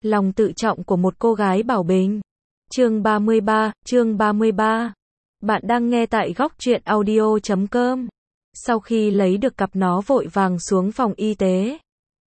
Lòng tự trọng của một cô gái bảo bình. Chương 33. Bạn đang nghe tại góc truyện audio.com. Sau khi lấy được cặp nó vội vàng xuống phòng y tế.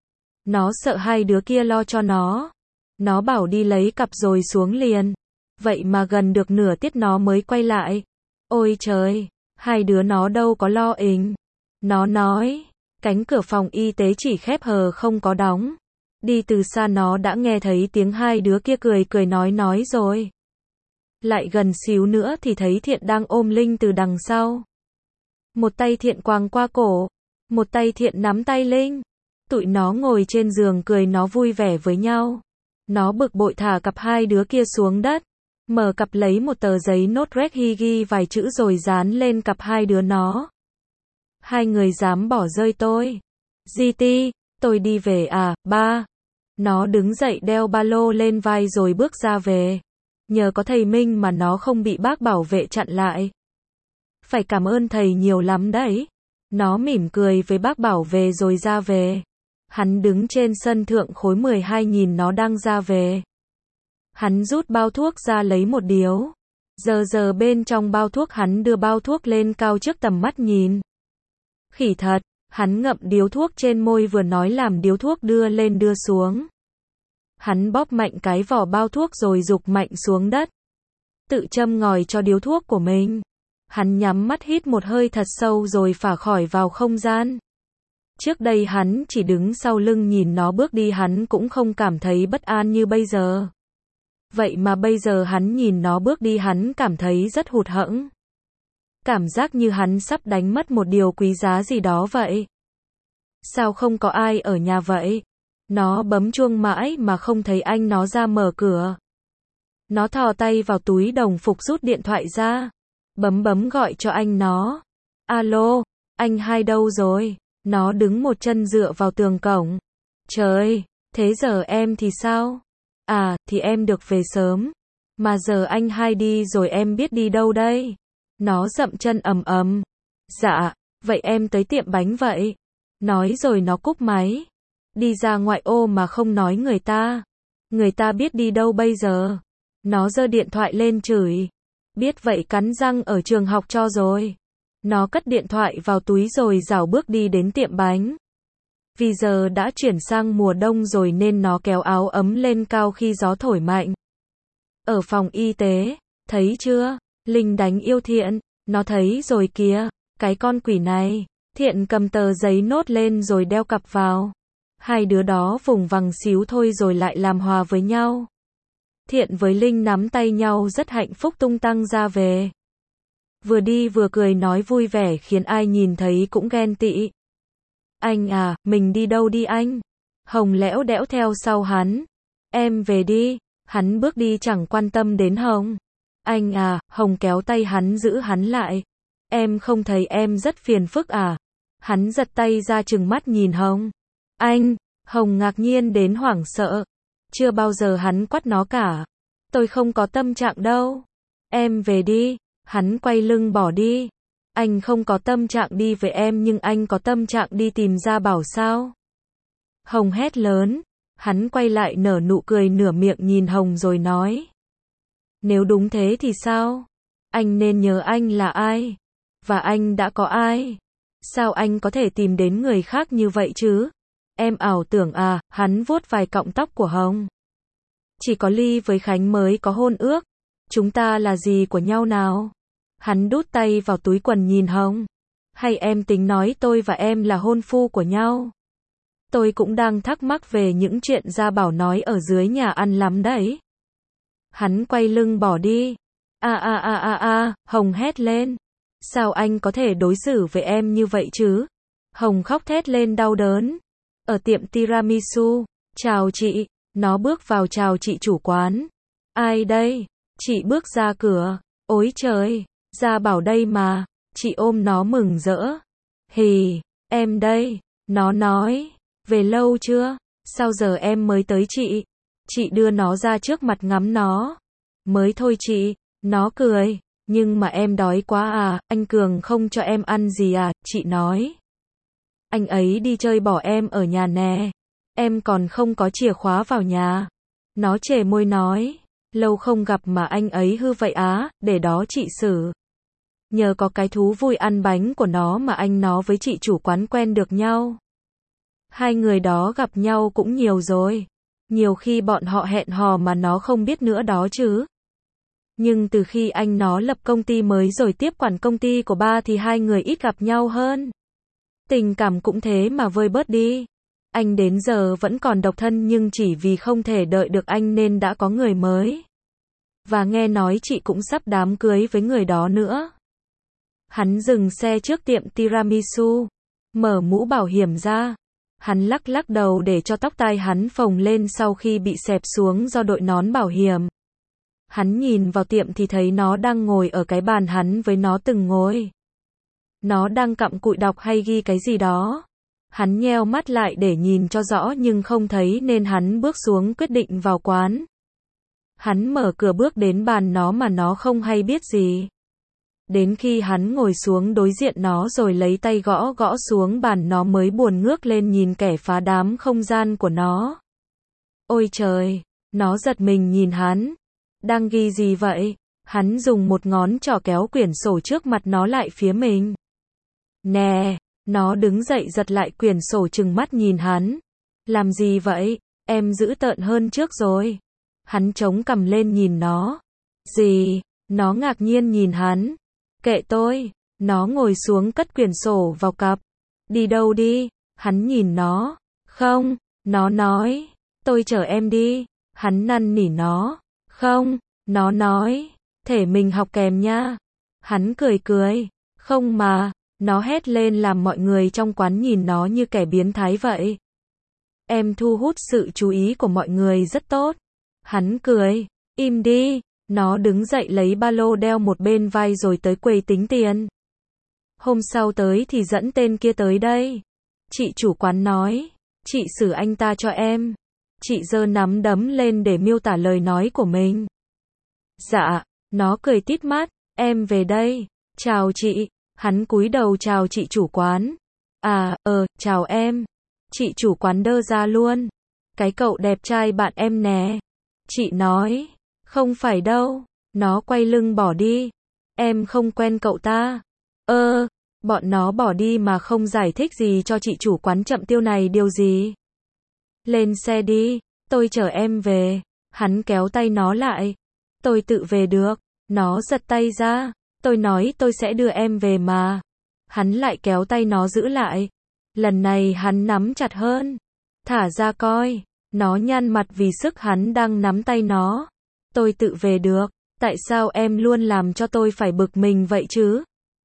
Nó sợ hai đứa kia lo cho nó. Nó bảo đi lấy cặp rồi xuống liền. Vậy mà gần được nửa tiết nó mới quay lại. Ôi trời, hai đứa nó đâu có lo ình. Nó nói, cánh cửa phòng y tế chỉ khép hờ không có đóng. Đi từ xa nó đã nghe thấy tiếng hai đứa kia cười nói rồi. Lại gần xíu nữa thì thấy Thiện đang ôm Linh từ đằng sau. Một tay Thiện quàng qua cổ, một tay Thiện nắm tay Linh. Tụi nó ngồi trên giường cười nó vui vẻ với nhau. Nó bực bội thả cặp hai đứa kia xuống đất. Mở cặp lấy một tờ giấy nốt rét ghi vài chữ rồi dán lên cặp hai đứa nó. Hai người dám bỏ rơi tôi. GT, tôi đi về à, ba. Nó đứng dậy đeo ba lô lên vai rồi bước ra về. Nhờ có thầy Minh mà nó không bị bác bảo vệ chặn lại. Phải cảm ơn thầy nhiều lắm đấy. Nó mỉm cười với bác bảo vệ rồi ra về. Hắn đứng trên sân thượng khối 12 nhìn nó đang ra về. Hắn rút bao thuốc ra lấy một điếu. Giờ bên trong bao thuốc hắn đưa bao thuốc lên cao trước tầm mắt nhìn. Khỉ thật, hắn ngậm điếu thuốc trên môi vừa nói làm điếu thuốc đưa lên đưa xuống. Hắn bóp mạnh cái vỏ bao thuốc rồi giục mạnh xuống đất. Tự châm ngòi cho điếu thuốc của mình. Hắn nhắm mắt hít một hơi thật sâu rồi phả khỏi vào không gian. Trước đây hắn chỉ đứng sau lưng nhìn nó bước đi hắn cũng không cảm thấy bất an như bây giờ. Vậy mà bây giờ hắn nhìn nó bước đi hắn cảm thấy rất hụt hẫng. Cảm giác như hắn sắp đánh mất một điều quý giá gì đó vậy. Sao không có ai ở nhà vậy? Nó bấm chuông mãi mà không thấy anh nó ra mở cửa. Nó thò tay vào túi đồng phục rút điện thoại ra. Bấm gọi cho anh nó. Alo, anh hai đâu rồi? Nó đứng một chân dựa vào tường cổng. Trời, thế giờ em thì sao? À, thì em được về sớm. Mà giờ anh hai đi rồi em biết đi đâu đây? Nó dậm chân ầm. Dạ, vậy em tới tiệm bánh vậy. Nói rồi nó cúp máy. Đi ra ngoại ô mà không nói người ta. Người ta biết đi đâu bây giờ. Nó giơ điện thoại lên chửi. Biết vậy cắn răng ở trường học cho rồi. Nó cất điện thoại vào túi rồi rảo bước đi đến tiệm bánh. Vì giờ đã chuyển sang mùa đông rồi nên nó kéo áo ấm lên cao khi gió thổi mạnh. Ở phòng y tế, thấy chưa? Linh đánh yêu Thiện. Nó thấy rồi kìa, cái con quỷ này. Thiện cầm tờ giấy nốt lên rồi đeo cặp vào. Hai đứa đó vùng vằng xíu thôi rồi lại làm hòa với nhau. Thiện với Linh nắm tay nhau rất hạnh phúc tung tăng ra về. Vừa đi vừa cười nói vui vẻ khiến ai nhìn thấy cũng ghen tị. Anh à, mình đi đâu đi anh? Hồng lẽo đẽo theo sau hắn. Em về đi. Hắn bước đi chẳng quan tâm đến Hồng. Anh à, Hồng kéo tay hắn giữ hắn lại. Em không thấy em rất phiền phức à? Hắn giật tay ra trừng mắt nhìn Hồng. Anh, Hồng ngạc nhiên đến hoảng sợ. Chưa bao giờ hắn quát nó cả. Tôi không có tâm trạng đâu. Em về đi. Hắn quay lưng bỏ đi. Anh không có tâm trạng đi với em nhưng anh có tâm trạng đi tìm Gia Bảo sao? Hồng hét lớn. Hắn quay lại nở nụ cười nửa miệng nhìn Hồng rồi nói. Nếu đúng thế thì sao? Anh nên nhớ anh là ai? Và anh đã có ai? Sao anh có thể tìm đến người khác như vậy chứ? Em ảo tưởng à? Hắn vuốt vài cọng tóc của Hồng. Chỉ có Ly với Khánh mới có hôn ước. Chúng ta là gì của nhau nào? Hắn đút tay vào túi quần nhìn Hồng. Hay em tính nói tôi và em là hôn phu của nhau? Tôi cũng đang thắc mắc về những chuyện Gia Bảo nói ở dưới nhà ăn lắm đấy. Hắn quay lưng bỏ đi. Hồng hét lên. Sao anh có thể đối xử với em như vậy chứ? Hồng khóc thét lên đau đớn. Ở tiệm tiramisu. Chào chị. Nó bước vào chào chị chủ quán. Ai đây? Chị bước ra cửa. Ôi trời, Gia Bảo đây mà. Chị ôm nó mừng rỡ. Hì, em đây. Nó nói. Về lâu chưa? Sao giờ em mới tới chị? Chị đưa nó ra trước mặt ngắm nó. Mới thôi chị. Nó cười. Nhưng mà em đói quá à, anh Cường không cho em ăn gì à? Chị nói. Anh ấy đi chơi bỏ em ở nhà nè. Em còn không có chìa khóa vào nhà. Nó chề môi nói, lâu không gặp mà anh ấy hư vậy á, để đó chị xử. Nhờ có cái thú vui ăn bánh của nó mà anh nó với chị chủ quán quen được nhau. Hai người đó gặp nhau cũng nhiều rồi. Nhiều khi bọn họ hẹn hò mà nó không biết nữa đó chứ. Nhưng từ khi anh nó lập công ty mới rồi tiếp quản công ty của ba thì hai người ít gặp nhau hơn. Tình cảm cũng thế mà vơi bớt đi. Anh đến giờ vẫn còn độc thân nhưng chỉ vì không thể đợi được anh nên đã có người mới. Và nghe nói chị cũng sắp đám cưới với người đó nữa. Hắn dừng xe trước tiệm tiramisu, mở mũ bảo hiểm ra. Hắn lắc lắc đầu để cho tóc tai hắn phồng lên sau khi bị xẹp xuống do đội nón bảo hiểm. Hắn nhìn vào tiệm thì thấy nó đang ngồi ở cái bàn hắn với nó từng ngồi. Nó đang cặm cụi đọc hay ghi cái gì đó. Hắn nheo mắt lại để nhìn cho rõ nhưng không thấy nên hắn bước xuống quyết định vào quán. Hắn mở cửa bước đến bàn nó mà nó không hay biết gì. Đến khi hắn ngồi xuống đối diện nó rồi lấy tay gõ gõ xuống bàn nó mới buồn ngước lên nhìn kẻ phá đám không gian của nó. Ôi trời, nó giật mình nhìn hắn. Đang ghi gì vậy? Hắn dùng một ngón trỏ kéo quyển sổ trước mặt nó lại phía mình. Nè, nó đứng dậy giật lại quyển sổ trừng mắt nhìn hắn. Làm gì vậy? Em dữ tợn hơn trước rồi. Hắn chống cằm lên nhìn nó. Gì? Nó ngạc nhiên nhìn hắn. Kệ tôi. Nó ngồi xuống cất quyển sổ vào cặp. Đi đâu đi? Hắn nhìn nó. Không, nó nói. Tôi chở em đi. Hắn năn nỉ nó. Không, nó nói. Thể mình học kèm nha. Hắn cười cười. Không mà. Nó hét lên làm mọi người trong quán nhìn nó như kẻ biến thái vậy. Em thu hút sự chú ý của mọi người rất tốt. Hắn cười. Im đi. Nó đứng dậy lấy ba lô đeo một bên vai rồi tới quầy tính tiền. Hôm sau tới thì dẫn tên kia tới đây. Chị chủ quán nói. Chị xử anh ta cho em. Chị giơ nắm đấm lên để miêu tả lời nói của mình. Dạ. Nó cười tít mắt. Em về đây. Chào chị. Hắn cúi đầu chào chị chủ quán. À, chào em. Chị chủ quán đơ ra luôn. Cái cậu đẹp trai bạn em nè. Chị nói. Không phải đâu. Nó quay lưng bỏ đi. Em không quen cậu ta. Bọn nó bỏ đi mà không giải thích gì cho chị chủ quán chậm tiêu này điều gì. Lên xe đi. Tôi chở em về. Hắn kéo tay nó lại. Tôi tự về được. Nó giật tay ra. Tôi nói tôi sẽ đưa em về mà. Hắn lại kéo tay nó giữ lại. Lần này hắn nắm chặt hơn. Thả ra coi. Nó nhăn mặt vì sức hắn đang nắm tay nó. Tôi tự về được. Tại sao em luôn làm cho tôi phải bực mình vậy chứ?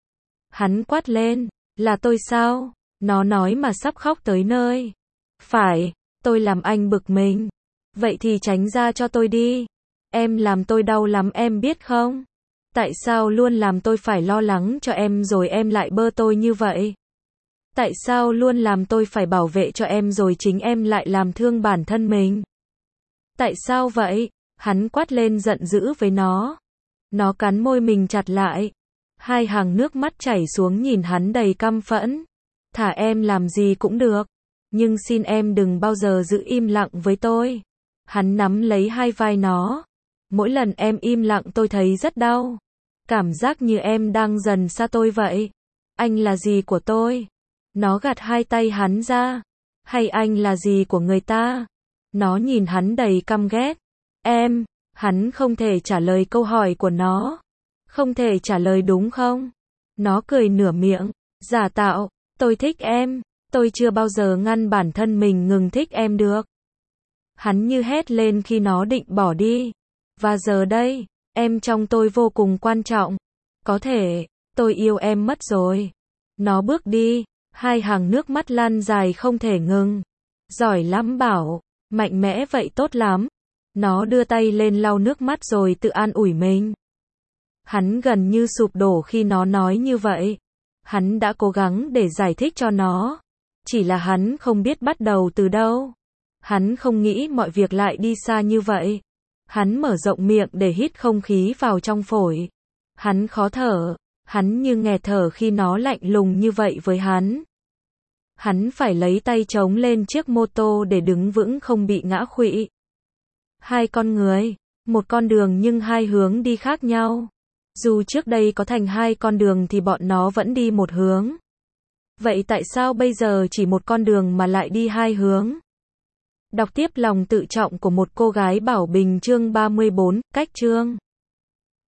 Hắn quát lên. Là tôi sao? Nó nói mà sắp khóc tới nơi. Phải, tôi làm anh bực mình. Vậy thì tránh ra cho tôi đi. Em làm tôi đau lắm em biết không? Tại sao luôn làm tôi phải lo lắng cho em rồi em lại bơ tôi như vậy? Tại sao luôn làm tôi phải bảo vệ cho em rồi chính em lại làm thương bản thân mình? Tại sao vậy? Hắn quát lên giận dữ với nó. Nó cắn môi mình chặt lại. Hai hàng nước mắt chảy xuống nhìn hắn đầy căm phẫn. Thả em làm gì cũng được. Nhưng xin em đừng bao giờ giữ im lặng với tôi. Hắn nắm lấy hai vai nó. Mỗi lần em im lặng tôi thấy rất đau. Cảm giác như em đang dần xa tôi vậy. Anh là gì của tôi? Nó gạt hai tay hắn ra. Hay anh là gì của người ta? Nó nhìn hắn đầy căm ghét. Em, hắn không thể trả lời câu hỏi của nó. Không thể trả lời đúng không? Nó cười nửa miệng. Giả tạo, tôi thích em. Tôi chưa bao giờ ngăn bản thân mình ngừng thích em được. Hắn như hét lên khi nó định bỏ đi. Và giờ đây, em trong tôi vô cùng quan trọng. Có thể, tôi yêu em mất rồi. Nó bước đi, hai hàng nước mắt lăn dài không thể ngừng. Giỏi lắm Bảo, mạnh mẽ vậy tốt lắm. Nó đưa tay lên lau nước mắt rồi tự an ủi mình. Hắn gần như sụp đổ khi nó nói như vậy. Hắn đã cố gắng để giải thích cho nó. Chỉ là hắn không biết bắt đầu từ đâu. Hắn không nghĩ mọi việc lại đi xa như vậy. Hắn mở rộng miệng để hít không khí vào trong phổi. Hắn khó thở. Hắn như nghẹt thở khi nó lạnh lùng như vậy với hắn. Hắn phải lấy tay chống lên chiếc mô tô để đứng vững không bị ngã khuỵu. Hai con người, một con đường nhưng hai hướng đi khác nhau. Dù trước đây có thành hai con đường thì bọn nó vẫn đi một hướng. Vậy tại sao bây giờ chỉ một con đường mà lại đi hai hướng? Đọc tiếp lòng tự trọng của một cô gái Bảo Bình chương 34, cách chương